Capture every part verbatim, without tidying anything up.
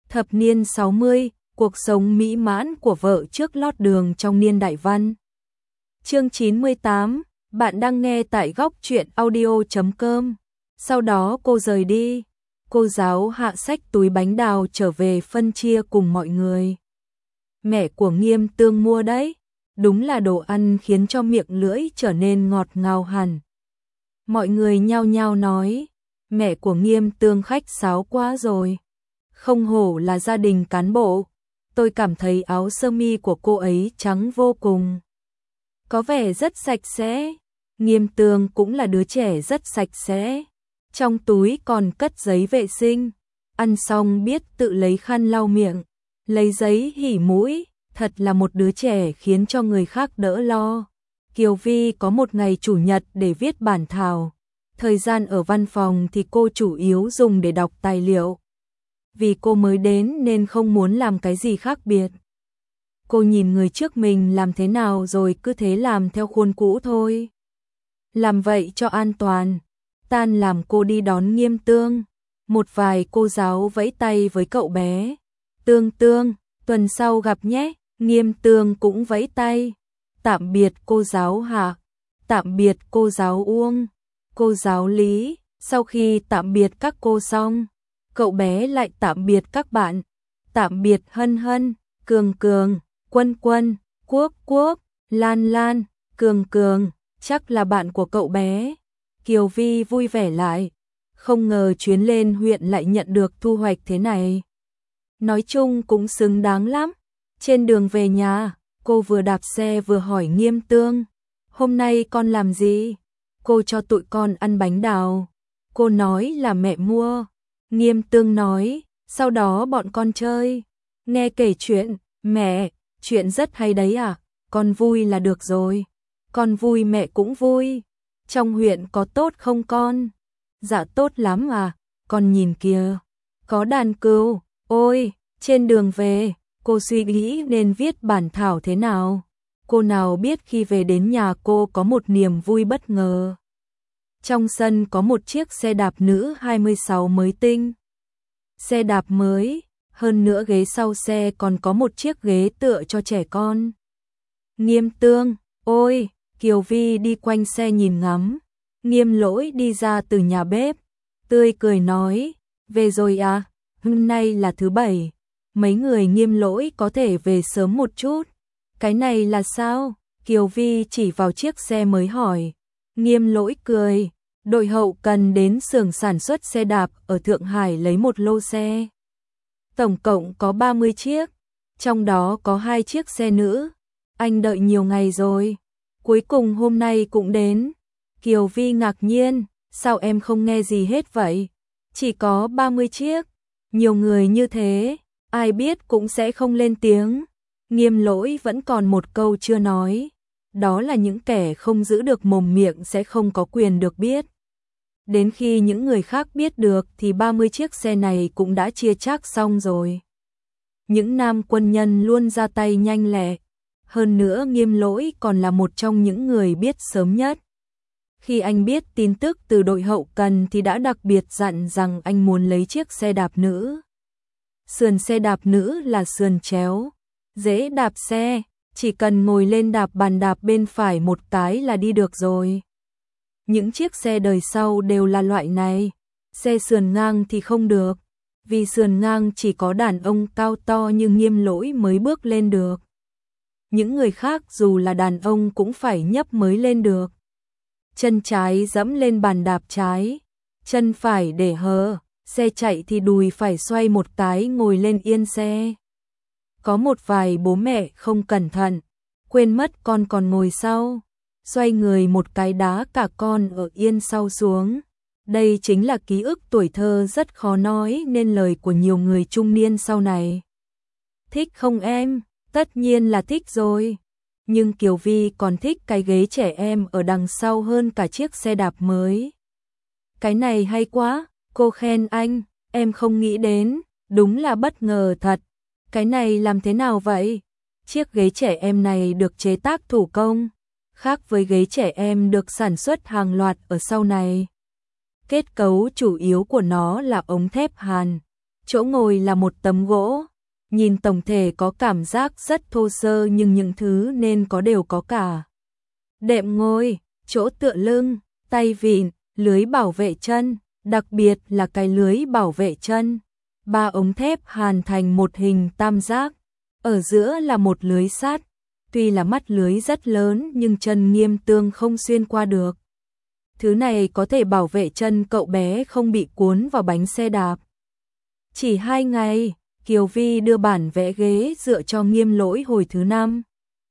Thập niên sáu mươi, cuộc sống mỹ mãn của vợ trước lót đường trong niên đại văn. Chương chín mươi tám, bạn đang nghe tại góc truyện audio chấm com. Sau đó cô rời đi. Cô giáo Hạ xách túi bánh đào trở về phân chia cùng mọi người. Mẹ của Nghiêm Tương mua đấy. Đúng là đồ ăn khiến cho miệng lưỡi trở nên ngọt ngào hẳn. Mọi người nhao nhao nói, mẹ của Nghiêm Tương khách sáo quá rồi. Không hổ là gia đình cán bộ. Tôi cảm thấy áo sơ mi của cô ấy trắng vô cùng. Có vẻ rất sạch sẽ. Nghiêm Tương cũng là đứa trẻ rất sạch sẽ. Trong túi còn cất giấy vệ sinh. Ăn xong biết tự lấy khăn lau miệng, lấy giấy hỉ mũi. Thật là một đứa trẻ khiến cho người khác đỡ lo. Kiều Vi có một ngày chủ nhật để viết bản thảo. Thời gian ở văn phòng thì cô chủ yếu dùng để đọc tài liệu. Vì cô mới đến nên không muốn làm cái gì khác biệt. Cô nhìn người trước mình làm thế nào rồi cứ thế làm theo khuôn cũ thôi. Làm vậy cho an toàn. Tan làm cô đi đón Nghiêm Tương. Một vài cô giáo vẫy tay với cậu bé. Tương Tương, tuần sau gặp nhé. Nghiêm Tương cũng vẫy tay. Tạm biệt cô giáo Hạ. Tạm biệt cô giáo Uông. Cô giáo Lý. Sau khi tạm biệt các cô xong, cậu bé lại tạm biệt các bạn. Tạm biệt Hân Hân, Cường Cường, Quân Quân, Quốc Quốc, Lan Lan, Cường Cường, chắc là bạn của cậu bé. Kiều Vi vui vẻ lại. Không ngờ chuyến lên huyện lại nhận được thu hoạch thế này. Nói chung cũng xứng đáng lắm. Trên đường về nhà, cô vừa đạp xe vừa hỏi Nghiêm Tương. Hôm nay con làm gì? Cô cho tụi con ăn bánh đào. Cô nói là mẹ mua. Nghiêm Tương nói, sau đó bọn con chơi. Nghe kể chuyện, mẹ, chuyện rất hay đấy à? Con vui là được rồi. Con vui mẹ cũng vui. Trong huyện có tốt không con? Dạ tốt lắm à, con nhìn kìa. Có đàn cừu, ôi, trên đường về. Cô suy nghĩ nên viết bản thảo thế nào. Cô nào biết khi về đến nhà cô có một niềm vui bất ngờ. Trong sân có một chiếc xe đạp nữ hai mươi sáu mới tinh. Xe đạp mới, hơn nữa ghế sau xe còn có một chiếc ghế tựa cho trẻ con. Nghiêm Tương, ôi, Kiều Vi đi quanh xe nhìn ngắm. Nghiêm Lỗi đi ra từ nhà bếp, tươi cười nói, về rồi à, hôm nay là thứ bảy. Mấy người Nghiêm Lỗi có thể về sớm một chút. Cái này là sao? Kiều Vi chỉ vào chiếc xe mới hỏi. Nghiêm Lỗi cười. Đội hậu cần đến xưởng sản xuất xe đạp ở Thượng Hải lấy một lô xe. Tổng cộng có ba mươi chiếc. Trong đó có hai chiếc xe nữ. Anh đợi nhiều ngày rồi. Cuối cùng hôm nay cũng đến. Kiều Vi ngạc nhiên. Sao em không nghe gì hết vậy? Chỉ có ba mươi chiếc. Nhiều người như thế. Ai biết cũng sẽ không lên tiếng. Nghiêm Lỗi vẫn còn một câu chưa nói. Đó là những kẻ không giữ được mồm miệng sẽ không có quyền được biết. Đến khi những người khác biết được thì ba mươi chiếc xe này cũng đã chia chác xong rồi. Những nam quân nhân luôn ra tay nhanh lẹ. Hơn nữa Nghiêm Lỗi còn là một trong những người biết sớm nhất. Khi anh biết tin tức từ đội hậu cần thì đã đặc biệt dặn rằng anh muốn lấy chiếc xe đạp nữ. Sườn xe đạp nữ là sườn chéo, dễ đạp xe, chỉ cần ngồi lên đạp bàn đạp bên phải một cái là đi được rồi. Những chiếc xe đời sau đều là loại này, xe sườn ngang thì không được, vì sườn ngang chỉ có đàn ông cao to như Nghiêm Lỗi mới bước lên được. Những người khác dù là đàn ông cũng phải nhấp mới lên được. Chân trái dẫm lên bàn đạp trái, chân phải để hờ. Xe chạy thì đùi phải xoay một cái ngồi lên yên xe. Có một vài bố mẹ không cẩn thận, quên mất con còn ngồi sau. Xoay người một cái đá cả con ở yên sau xuống. Đây chính là ký ức tuổi thơ rất khó nói nên lời của nhiều người trung niên sau này. Thích không em? Tất nhiên là thích rồi. Nhưng Kiều Vi còn thích cái ghế trẻ em ở đằng sau hơn cả chiếc xe đạp mới. Cái này hay quá. Cô khen anh, em không nghĩ đến, đúng là bất ngờ thật. Cái này làm thế nào vậy? Chiếc ghế trẻ em này được chế tác thủ công, khác với ghế trẻ em được sản xuất hàng loạt ở sau này. Kết cấu chủ yếu của nó là ống thép hàn, Chỗ ngồi là một tấm gỗ, nhìn tổng thể có cảm giác rất thô sơ nhưng những thứ nên có đều có cả. Đệm ngồi, chỗ tựa lưng, tay vịn, lưới bảo vệ chân, đặc biệt là cái lưới bảo vệ chân. Ba ống thép hàn thành một hình tam giác, ở giữa là một lưới sắt. Tuy là mắt lưới rất lớn nhưng chân Nghiêm Tương không xuyên qua được. Thứ này có thể bảo vệ chân cậu bé không bị cuốn vào bánh xe đạp. Chỉ hai ngày, Kiều Vi đưa bản vẽ ghế dựa cho Nghiêm Lỗi hồi thứ năm.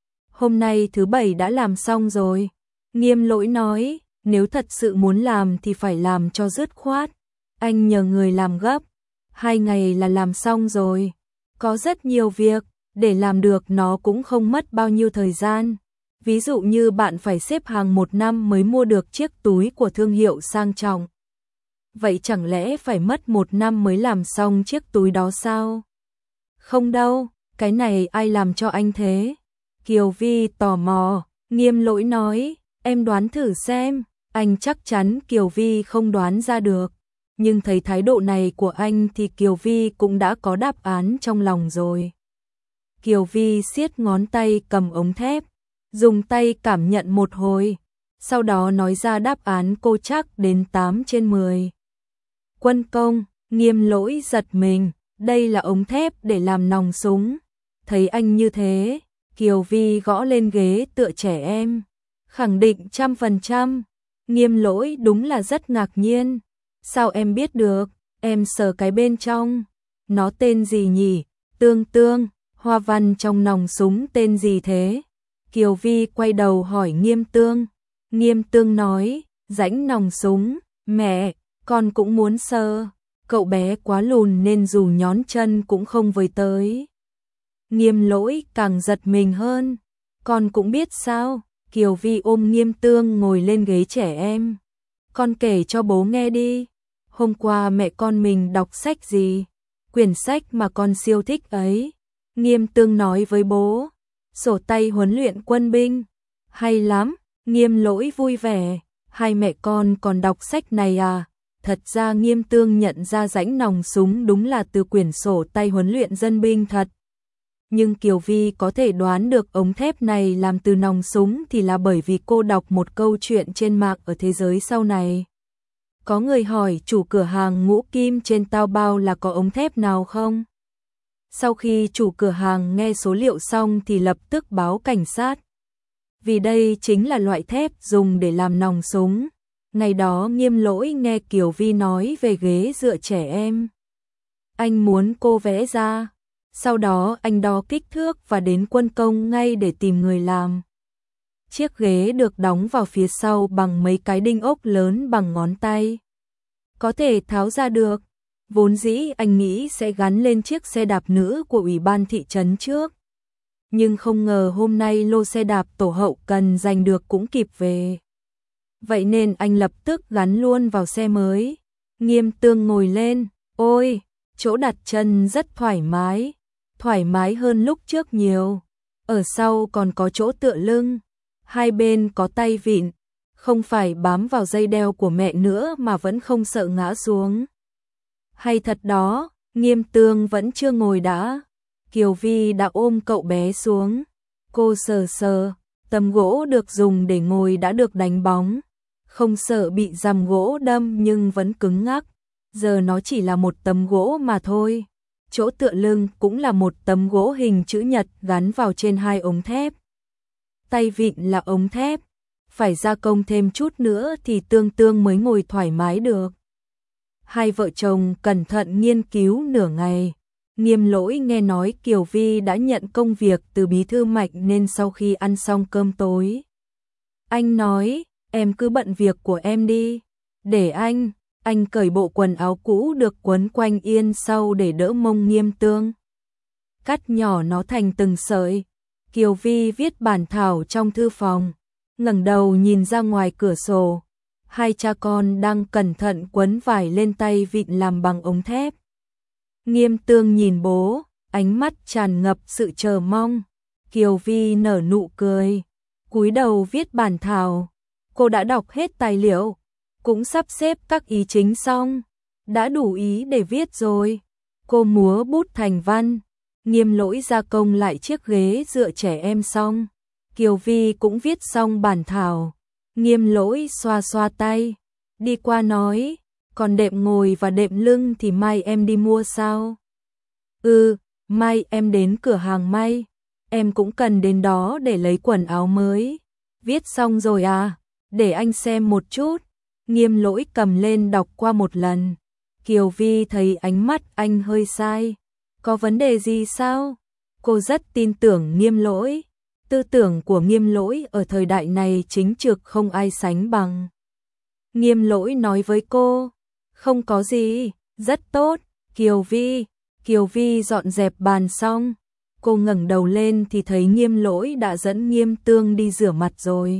Hôm nay thứ bảy đã làm xong rồi. Nghiêm Lỗi nói, nếu thật sự muốn làm thì phải làm cho dứt khoát. Anh nhờ người làm gấp. Hai ngày là làm xong rồi. Có rất nhiều việc, để làm được nó cũng không mất bao nhiêu thời gian. Ví dụ như bạn phải xếp hàng một năm mới mua được chiếc túi của thương hiệu sang trọng. Vậy chẳng lẽ phải mất một năm mới làm xong chiếc túi đó sao? Không đâu, cái này ai làm cho anh thế? Kiều Vi tò mò, Nghiêm Lỗi nói, em đoán thử xem. Anh chắc chắn Kiều Vi không đoán ra được. Nhưng thấy thái độ này của anh thì Kiều Vi cũng đã có đáp án trong lòng rồi. Kiều Vi siết ngón tay cầm ống thép, dùng tay cảm nhận một hồi, sau đó nói ra đáp án cô chắc đến tám trên mười. Quân công, Nghiêm Lỗi giật mình, đây là ống thép để làm nòng súng. Thấy anh như thế, Kiều Vi gõ lên ghế tựa trẻ em, khẳng định trăm phần trăm. Nghiêm Lỗi đúng là rất ngạc nhiên. Sao em biết được, em sờ cái bên trong. Nó tên gì nhỉ? Tương Tương, hoa văn trong nòng súng tên gì thế? Kiều Vi quay đầu hỏi Nghiêm Tương. Nghiêm Tương nói, rãnh nòng súng. Mẹ, con cũng muốn sờ. Cậu bé quá lùn nên dù nhón chân cũng không với tới. Nghiêm Lỗi càng giật mình hơn. Con cũng biết sao? Kiều Vi ôm Nghiêm Tương ngồi lên ghế trẻ em. Con kể cho bố nghe đi. Hôm qua mẹ con mình đọc sách gì? Quyển sách mà con siêu thích ấy. Nghiêm Tương nói với bố. Sổ tay huấn luyện quân binh. Hay lắm, Nghiêm Lỗi vui vẻ. Hai mẹ con còn đọc sách này à? Thật ra Nghiêm Tương nhận ra rãnh nòng súng đúng là từ quyển sổ tay huấn luyện dân binh thật. Nhưng Kiều Vi có thể đoán được ống thép này làm từ nòng súng thì là bởi vì cô đọc một câu chuyện trên mạng ở thế giới sau này. Có người hỏi chủ cửa hàng Ngũ Kim trên Taobao là có ống thép nào không? Sau khi chủ cửa hàng nghe số liệu xong thì lập tức báo cảnh sát. Vì đây chính là loại thép dùng để làm nòng súng. Ngày đó Nghiêm Lỗi nghe Kiều Vi nói về ghế dựa trẻ em. Anh muốn cô vẽ ra. Sau đó anh đo kích thước và đến Quân công ngay để tìm người làm. Chiếc ghế được đóng vào phía sau bằng mấy cái đinh ốc lớn bằng ngón tay. Có thể tháo ra được. Vốn dĩ anh nghĩ sẽ gắn lên chiếc xe đạp nữ của ủy ban thị trấn trước. Nhưng không ngờ hôm nay lô xe đạp tổ hậu cần giành được cũng kịp về. Vậy nên anh lập tức gắn luôn vào xe mới. Nghiêm Tương ngồi lên. Ôi, chỗ đặt chân rất thoải mái. Thoải mái hơn lúc trước nhiều. Ở sau còn có chỗ tựa lưng. Hai bên có tay vịn. Không phải bám vào dây đeo của mẹ nữa mà vẫn không sợ ngã xuống. Hay thật đó, Nghiêm Tương vẫn chưa ngồi đã. Kiều Vi đã ôm cậu bé xuống. Cô sờ sờ, tấm gỗ được dùng để ngồi đã được đánh bóng. Không sợ bị rằm gỗ đâm nhưng vẫn cứng ngắc. Giờ nó chỉ là một tấm gỗ mà thôi. Chỗ tựa lưng cũng là một tấm gỗ hình chữ nhật gắn vào trên hai ống thép. Tay vịn là ống thép. Phải gia công thêm chút nữa thì Tương Tương mới ngồi thoải mái được. Hai vợ chồng cẩn thận nghiên cứu nửa ngày. Nghiêm Lỗi nghe nói Kiều Vi đã nhận công việc từ bí thư Mạnh nên sau khi ăn xong cơm tối. Anh nói, em cứ bận việc của em đi. Để anh, anh cởi bộ quần áo cũ được quấn quanh yên sau để đỡ mông Nghiêm Tương. Cắt nhỏ nó thành từng sợi. Kiều Vi viết bản thảo trong thư phòng. Ngẩng đầu nhìn ra ngoài cửa sổ. Hai cha con đang cẩn thận quấn vải lên tay vịn làm bằng ống thép. Nghiêm Tương nhìn bố, ánh mắt tràn ngập sự chờ mong. Kiều Vi nở nụ cười, cúi đầu viết bản thảo. Cô đã đọc hết tài liệu, cũng sắp xếp các ý chính xong, đã đủ ý để viết rồi. Cô múa bút thành văn, Nghiêm Lỗi gia công lại chiếc ghế dựa trẻ em xong. Kiều Vi cũng viết xong bản thảo. Nghiêm Lỗi xoa xoa tay, đi qua nói, còn đệm ngồi và đệm lưng thì mai em đi mua sao? Ừ, mai em đến cửa hàng may, em cũng cần đến đó để lấy quần áo mới. Viết xong rồi à? Để anh xem một chút. Nghiêm Lỗi cầm lên đọc qua một lần. Kiều Vi thấy ánh mắt anh hơi sai. Có vấn đề gì sao? Cô rất tin tưởng Nghiêm Lỗi. Tư tưởng của Nghiêm Lỗi ở thời đại này chính trực không ai sánh bằng. Nghiêm Lỗi nói với cô, không có gì, rất tốt. Kiều Vi, Kiều Vi dọn dẹp bàn xong, cô ngẩng đầu lên thì thấy Nghiêm Lỗi đã dẫn Nghiêm Tương đi rửa mặt rồi.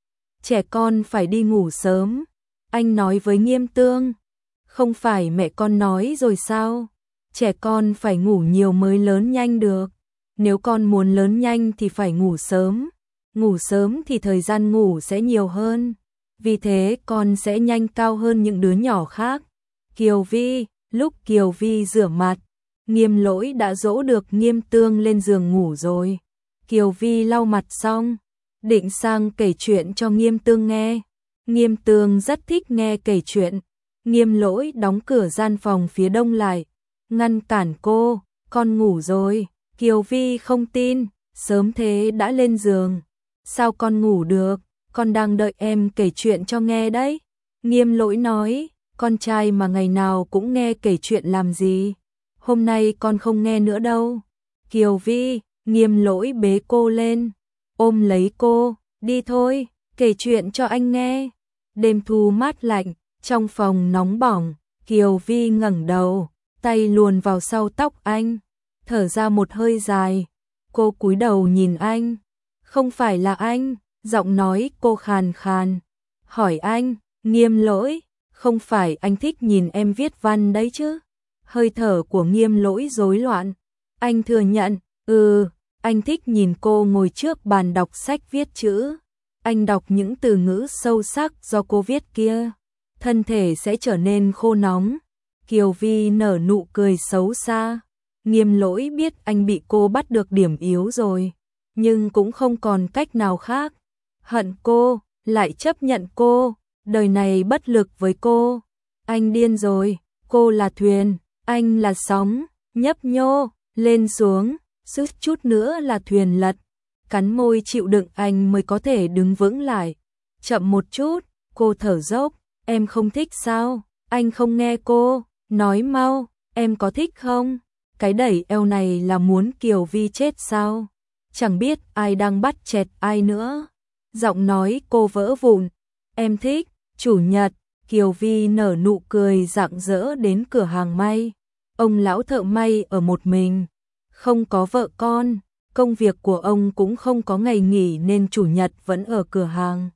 Trẻ con phải đi ngủ sớm, anh nói với Nghiêm Tương. Không phải mẹ con nói rồi sao? Trẻ con phải ngủ nhiều mới lớn nhanh được. Nếu con muốn lớn nhanh thì phải ngủ sớm. Ngủ sớm thì thời gian ngủ sẽ nhiều hơn. Vì thế con sẽ nhanh cao hơn những đứa nhỏ khác. Kiều Vi, lúc Kiều Vi rửa mặt, Nghiêm Lỗi đã dỗ được Nghiêm Tương lên giường ngủ rồi. Kiều Vi lau mặt xong, định sang kể chuyện cho Nghiêm Tương nghe. Nghiêm Tương rất thích nghe kể chuyện. Nghiêm Lỗi đóng cửa gian phòng phía đông lại, ngăn cản cô, con ngủ rồi. Kiều Vi không tin, sớm thế đã lên giường. Sao con ngủ được, con đang đợi em kể chuyện cho nghe đấy. Nghiêm Lỗi nói, con trai mà ngày nào cũng nghe kể chuyện làm gì. Hôm nay con không nghe nữa đâu. Kiều Vi, Nghiêm Lỗi bế cô lên, ôm lấy cô, đi thôi, kể chuyện cho anh nghe. Đêm thu mát lạnh, trong phòng nóng bỏng, Kiều Vi ngẩng đầu, tay luồn vào sau tóc anh, thở ra một hơi dài. Cô cúi đầu nhìn anh. Không phải là anh, giọng nói cô khàn khàn. Hỏi anh, Nghiêm Lỗi, không phải anh thích nhìn em viết văn đấy chứ? Hơi thở của Nghiêm Lỗi rối loạn. Anh thừa nhận, ừ, anh thích nhìn cô ngồi trước bàn đọc sách viết chữ. Anh đọc những từ ngữ sâu sắc do cô viết kia, thân thể sẽ trở nên khô nóng. Kiều Vi nở nụ cười xấu xa. Nghiêm Lỗi biết anh bị cô bắt được điểm yếu rồi, nhưng cũng không còn cách nào khác. Hận cô, lại chấp nhận cô, đời này bất lực với cô. Anh điên rồi, cô là thuyền, anh là sóng, nhấp nhô, lên xuống, suýt chút nữa là thuyền lật. Cắn môi chịu đựng anh mới có thể đứng vững lại. Chậm một chút, cô thở dốc, em không thích sao? Anh không nghe cô, nói mau, em có thích không? Cái đẩy eo này là muốn Kiều Vi chết sao? Chẳng biết ai đang bắt chẹt ai nữa. Giọng nói cô vỡ vụn. Em thích, chủ nhật. Kiều Vi nở nụ cười rạng rỡ đến cửa hàng may. Ông lão thợ may ở một mình, không có vợ con. Công việc của ông cũng không có ngày nghỉ nên chủ nhật vẫn ở cửa hàng.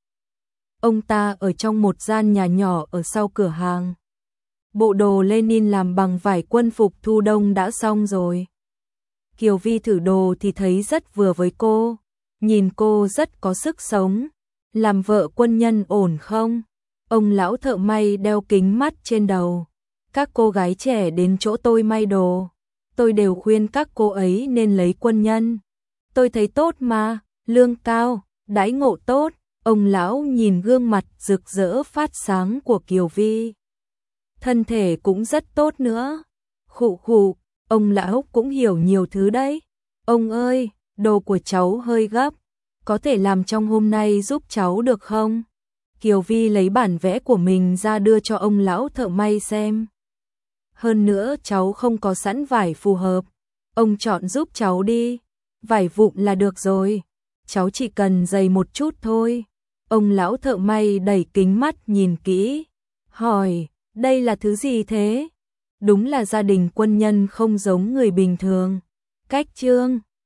Ông ta ở trong một gian nhà nhỏ ở sau cửa hàng. Bộ đồ Lenin làm bằng vải quân phục thu đông đã xong rồi. Kiều Vi thử đồ thì thấy rất vừa với cô. Nhìn cô rất có sức sống. Làm vợ quân nhân ổn không? Ông lão thợ may đeo kính mắt trên đầu. Các cô gái trẻ đến chỗ tôi may đồ, tôi đều khuyên các cô ấy nên lấy quân nhân. Tôi thấy tốt mà, lương cao, đãi ngộ tốt. Ông lão nhìn gương mặt rực rỡ phát sáng của Kiều Vi. Thân thể cũng rất tốt nữa. Khụ khụ, ông lão cũng hiểu nhiều thứ đấy. Ông ơi, đồ của cháu hơi gấp, có thể làm trong hôm nay giúp cháu được không? Kiều Vi lấy bản vẽ của mình ra đưa cho ông lão thợ may xem. Hơn nữa cháu không có sẵn vải phù hợp, ông chọn giúp cháu đi. Vải vụn là được rồi, cháu chỉ cần dày một chút thôi. Ông lão thợ may đẩy kính mắt nhìn kỹ, hỏi, đây là thứ gì thế? Đúng là gia đình quân nhân không giống người bình thường. Cách chương